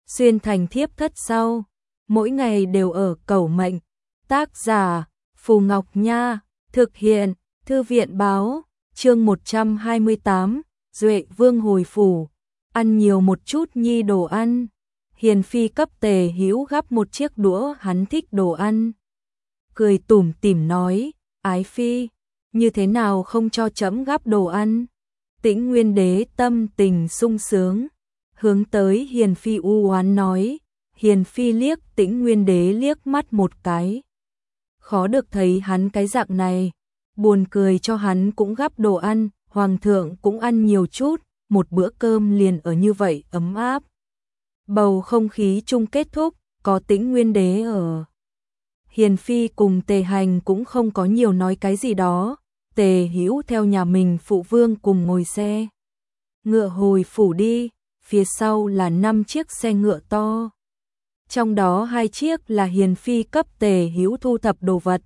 xuyên thành thiếp thất sau, mỗi ngày đều ở cầu mệnh. Tác giả Phù Ngọc Nha, thực hiện Thư viện báo, chương 128, Duệ Vương hồi phủ, ăn nhiều một chút nhi đồ ăn. Hiền phi cấp Tề Hữu gắp một chiếc đũa, hắn thích đồ ăn. Cười tủm tỉm nói, ái phi, như thế nào không cho trẫm gắp đồ ăn? Tĩnh Nguyên Đế tâm tình sung sướng, hướng tới Hiền phi u oán nói. Hiền phi liếc Tĩnh Nguyên Đế liếc mắt một cái. Khó được thấy hắn cái dạng này, buồn cười cho hắn cũng gắp đồ ăn, hoàng thượng cũng ăn nhiều chút, một bữa cơm liền ở như vậy ấm áp. Bầu không khí chung kết thúc, có Tĩnh Nguyên Đế ở. Hiền phi cùng Tề Hành cũng không có nhiều nói cái gì đó. Tề Hữu theo nhà mình phụ vương cùng ngồi xe ngựa hồi phủ đi, phía sau là 5 chiếc xe ngựa to. Trong đó 2 chiếc là Hiền phi cấp Tề Hữu thu thập đồ vật,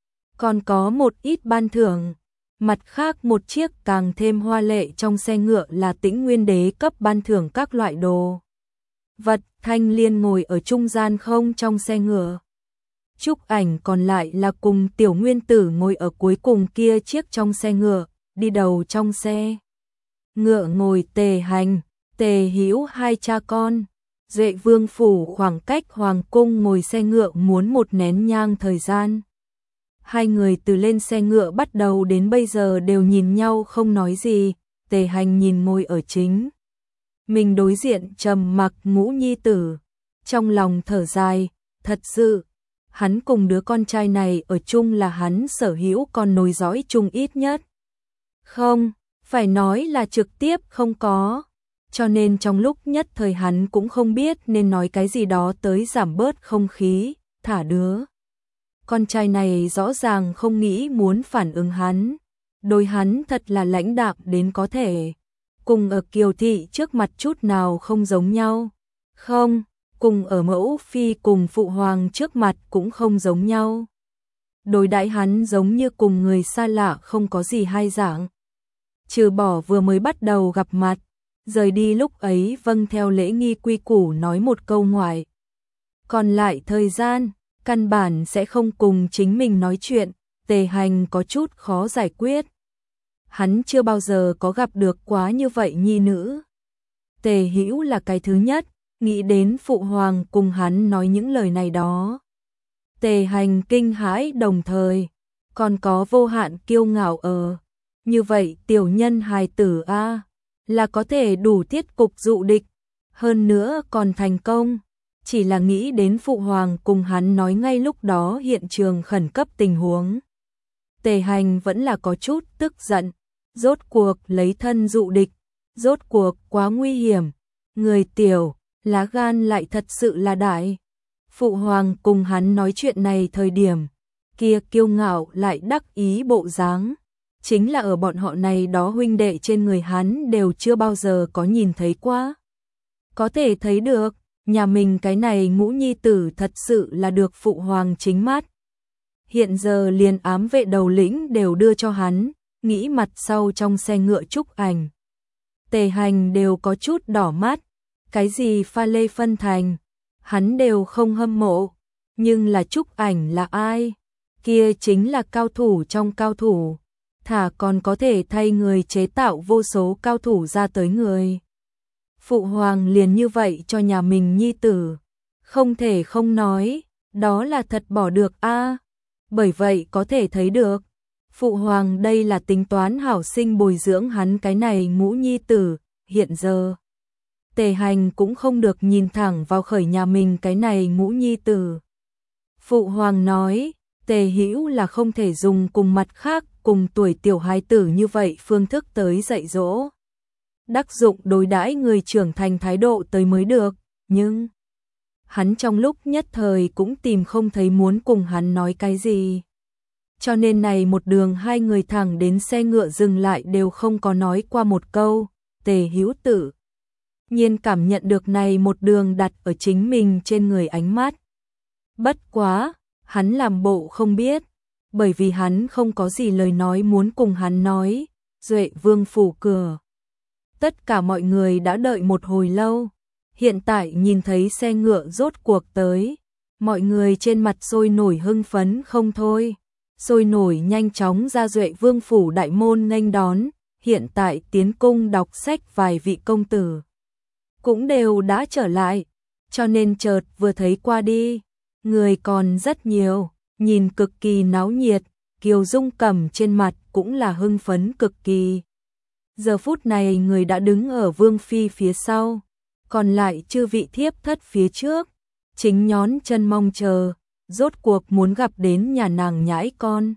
còn có một ít ban thưởng. Mặt khác một chiếc càng thêm hoa lệ trong xe ngựa là Tĩnh Nguyên Đế cấp ban thưởng các loại đồ vật. Thanh Liên ngồi ở trung gian không trong xe ngựa. Trúc Ảnh còn lại là cùng Tiểu Nguyên Tử ngồi ở cuối cùng kia chiếc trong xe ngựa, đi đầu trong xe ngựa ngồi Tề Hành, Tề Hữu hai cha con. Duệ Vương phủ khoảng cách hoàng cung ngồi xe ngựa muốn một nén nhang thời gian. Hai người từ lên xe ngựa bắt đầu đến bây giờ đều nhìn nhau không nói gì. Tề Hành nhìn ngồi ở chính mình đối diện trầm mặc Ngũ nhi tử, trong lòng thở dài, thật sự, hắn cùng đứa con trai này ở chung là hắn sở hữu con nối dõi chung ít nhất. Không, phải nói là trực tiếp không có, cho nên trong lúc nhất thời hắn cũng không biết nên nói cái gì đó tới giảm bớt không khí, thả đứa con trai này rõ ràng không nghĩ muốn phản ứng hắn, đối hắn thật là lãnh đạm đến có thể. Cùng ở Kiều thị trước mặt chút nào không giống nhau. Không, cùng ở mẫu phi cùng phụ hoàng trước mặt cũng không giống nhau. Đối đãi hắn giống như cùng người xa lạ không có gì hai dạng. Trừ bỏ vừa mới bắt đầu gặp mặt, rời đi lúc ấy vâng theo lễ nghi quy củ nói một câu ngoại. Còn lại thời gian, căn bản sẽ không cùng chính mình nói chuyện. Tề Hành có chút khó giải quyết. Hắn chưa bao giờ có gặp được quá như vậy nhi nữ. Tề Hữu là cái thứ nhất, nghĩ đến phụ hoàng cùng hắn nói những lời này đó. Tề Hành kinh hãi đồng thời, còn có vô hạn kiêu ngạo ở. Như vậy tiểu nhân hài tử a là có thể đủ thiết cục dụ địch, hơn nữa còn thành công. Chỉ là nghĩ đến phụ hoàng cùng hắn nói ngay lúc đó hiện trường khẩn cấp tình huống. Tề Hành vẫn là có chút tức giận, rốt cuộc lấy thân dụ địch, rốt cuộc quá nguy hiểm, người tiểu, lá gan lại thật sự là đại. Phụ hoàng cùng hắn nói chuyện này thời điểm, kia kiêu ngạo lại đắc ý bộ dáng, chính là ở bọn họ này đó huynh đệ trên người hắn đều chưa bao giờ có nhìn thấy qua. Có thể thấy được, nhà mình cái này Ngũ nhi tử thật sự là được phụ hoàng chính mắt. Hiện giờ liền ám vệ đầu lĩnh đều đưa cho hắn, nghĩ mặt sau trong xe ngựa Trúc Ảnh. Tề Hành đều có chút đỏ mắt, cái gì pha lê phân thành, hắn đều không hâm mộ, nhưng là Trúc Ảnh là ai? Kia chính là cao thủ trong cao thủ, thả còn có thể thay người chế tạo vô số cao thủ ra tới người. Phụ hoàng liền như vậy cho nhà mình nhi tử, không thể không nói, đó là thật bỏ được a. Bởi vậy có thể thấy được, phụ hoàng đây là tính toán hảo sinh bồi dưỡng hắn cái này Ngũ nhi tử. Hiện giờ Tề Hành cũng không được nhìn thẳng vào khởi nhà mình cái này Ngũ nhi tử. Phụ hoàng nói, Tề Hữu là không thể dùng cùng mặt khác cùng tuổi tiểu hài tử như vậy phương thức tới dạy dỗ. Đắc dụng đối đãi người trưởng thành thái độ tới mới được, nhưng hắn trong lúc nhất thời cũng tìm không thấy muốn cùng hắn nói cái gì. Cho nên này một đường hai người thẳng đến xe ngựa dừng lại đều không có nói qua một câu. Tề Hữu tự nhiên cảm nhận được này một đường đặt ở chính mình trên người ánh mắt. Bất quá, hắn làm bộ không biết, bởi vì hắn không có gì lời nói muốn cùng hắn nói. Duệ Vương phủ cửa. Tất cả mọi người đã đợi một hồi lâu. Hiện tại nhìn thấy xe ngựa rốt cuộc tới, mọi người trên mặt sôi nổi hưng phấn không thôi. Sôi nổi nhanh chóng ra Duệ Vương phủ đại môn nghênh đón, hiện tại tiến cung đọc sách vài vị công tử cũng đều đã trở lại, cho nên chợt vừa thấy qua đi, người còn rất nhiều, nhìn cực kỳ náo nhiệt, Kiều Dung Cẩm trên mặt cũng là hưng phấn cực kỳ. Giờ phút này người đã đứng ở Vương phi phía sau, còn lại chư vị thiếp thất phía trước, chính nhón chân mong chờ, rốt cuộc muốn gặp đến nhà nàng nhãi con.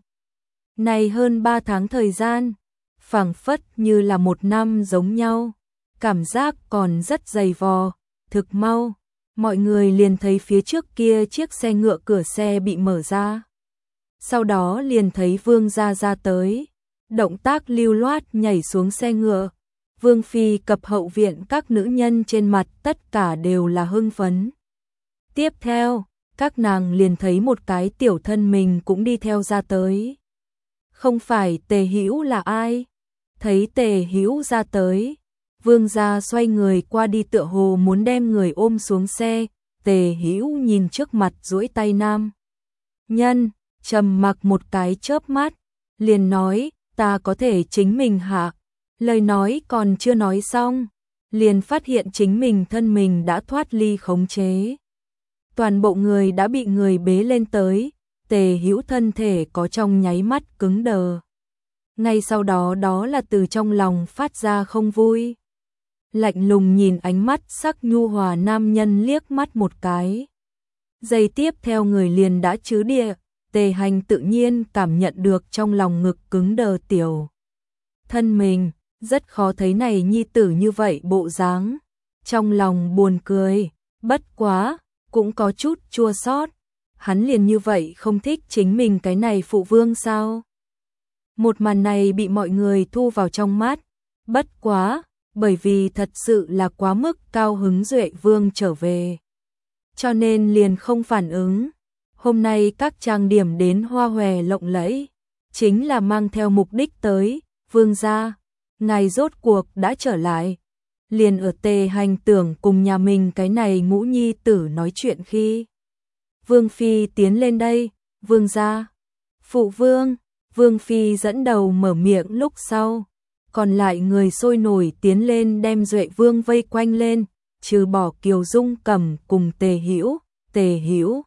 Này hơn 3 tháng thời gian, phảng phất như là 1 năm giống nhau, cảm giác còn rất dày vò, thực mau, mọi người liền thấy phía trước kia chiếc xe ngựa cửa xe bị mở ra. Sau đó liền thấy Vương gia ra tới, động tác lưu loát nhảy xuống xe ngựa. Vương phi cập hậu viện các nữ nhân trên mặt tất cả đều là hưng phấn. Tiếp theo, các nàng liền thấy một cái tiểu thân mình cũng đi theo ra tới. Không phải Tề Hữu là ai? Thấy Tề Hữu ra tới, Vương gia xoay người qua đi tựa hồ muốn đem người ôm xuống xe. Tề Hữu nhìn trước mặt duỗi tay nam nhân, trầm mặc một cái chớp mắt, liền nói, ta có thể chính mình hạ. Lời nói còn chưa nói xong, liền phát hiện chính mình thân mình đã thoát ly khống chế. Toàn bộ người đã bị người bế lên tới, Tề Hữu thân thể có trong nháy mắt cứng đờ. Ngay sau đó đó là từ trong lòng phát ra không vui. Lạnh lùng nhìn ánh mắt sắc nhu hòa nam nhân liếc mắt một cái. Giây tiếp theo người liền đã chứ địa, Tề Hành tự nhiên cảm nhận được trong lòng ngực cứng đờ tiểu thân mình, rất khó thấy này nhi tử như vậy bộ dáng. Trong lòng buồn cười, bất quá, cũng có chút chua xót. Hắn liền như vậy không thích chính mình cái này phụ vương sao? Một màn này bị mọi người thu vào trong mắt, bất quá, bởi vì thật sự là quá mức cao hứng Duệ Vương trở về. Cho nên liền không phản ứng. Hôm nay các trang điểm đến hoa hòe lộng lẫy, chính là mang theo mục đích tới, Vương gia, ngài rốt cuộc đã trở lại. Liền ở Tề Hành tưởng cùng nhà mình cái này ngũ nhi tử nói chuyện khi Vương phi tiến lên đây, Vương gia, phụ vương, Vương phi dẫn đầu mở miệng lúc sau, còn lại người sôi nổi tiến lên đem Duệ Vương vây quanh lên, trừ bỏ Kiều Dung Cẩm cùng Tề Hữu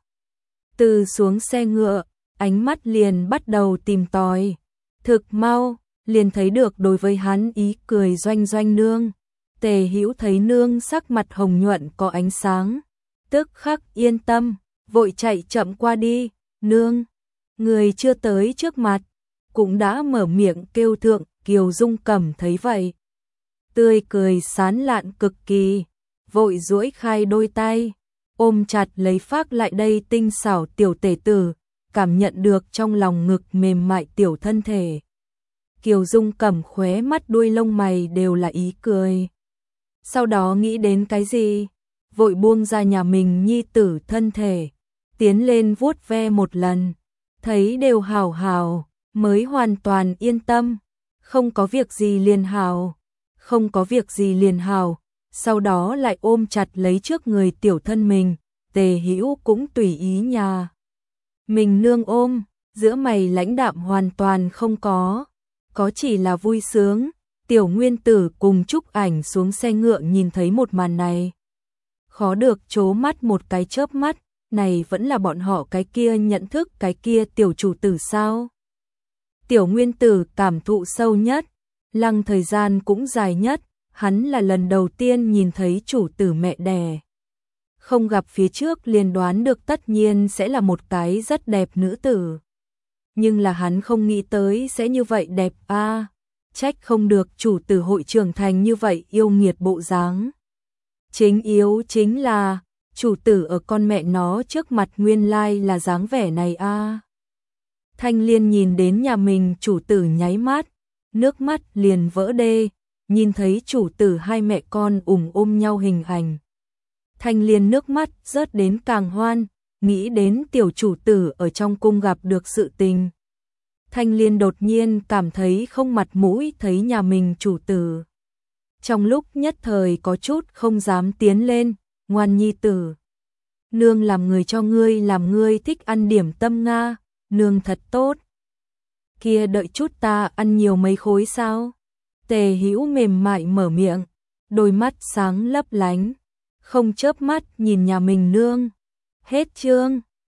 từ xuống xe ngựa, ánh mắt liền bắt đầu tìm tòi, thực mau, liền thấy được đối với hắn ý cười doanh doanh nương. Tề Hữu thấy nương sắc mặt hồng nhuận có ánh sáng, tức khắc yên tâm, vội chạy chậm qua đi, nương, người chưa tới trước mặt, cũng đã mở miệng kêu thượng. Kiều Dung Cẩm thấy vậy, tươi cười sán lạn cực kỳ, vội duỗi khai đôi tay, ôm chặt lấy phác lại đây tinh xảo tiểu tể tử, cảm nhận được trong lòng ngực mềm mại tiểu thân thể. Kiều Dung Cẩm khóe mắt đuôi lông mày đều là ý cười. Sau đó nghĩ đến cái gì, vội buông ra nhà mình nhi tử thân thể, tiến lên vuốt ve một lần, thấy đều hảo hảo, mới hoàn toàn yên tâm. Không có việc gì liền hảo, không có việc gì liền hảo, sau đó lại ôm chặt lấy trước người tiểu thân mình, Tề Hữu cũng tùy ý nhà mình nương ôm, giữa mày lãnh đạm hoàn toàn không có chỉ là vui sướng. Tiểu Nguyên Tử cùng Trúc Ảnh xuống xe ngựa nhìn thấy một màn này, khó được trố mắt một cái chớp mắt, này vẫn là bọn họ cái kia nhận thức cái kia tiểu chủ tử sao? Tiểu Nguyên Tử cảm thụ sâu nhất, lăng thời gian cũng dài nhất, hắn là lần đầu tiên nhìn thấy chủ tử mẹ đẻ. Không gặp phía trước liền đoán được tất nhiên sẽ là một cái rất đẹp nữ tử. Nhưng là hắn không nghĩ tới sẽ như vậy đẹp a, trách không được chủ tử hội trưởng thành như vậy yêu nghiệt bộ dáng. Chính yếu chính là, chủ tử ở con mẹ nó trước mặt nguyên lai là dáng vẻ này a. Thanh Liên nhìn đến nhà mình chủ tử nháy mắt, nước mắt liền vỡ đê, nhìn thấy chủ tử hai mẹ con ôm nhau hình ảnh. Thanh Liên nước mắt rớt đến càng hoan, nghĩ đến tiểu chủ tử ở trong cung gặp được sự tình. Thanh Liên đột nhiên cảm thấy không mặt mũi thấy nhà mình chủ tử. Trong lúc nhất thời có chút không dám tiến lên, ngoan nhi tử. Nương làm người cho ngươi, làm ngươi thích ăn điểm tâm Nga, nương thật tốt. Kia đợi chút ta ăn nhiều mấy khối sao? Tề Hữu mềm mại mở miệng, đôi mắt sáng lấp lánh, không chớp mắt nhìn nhà mình nương. Hết chương.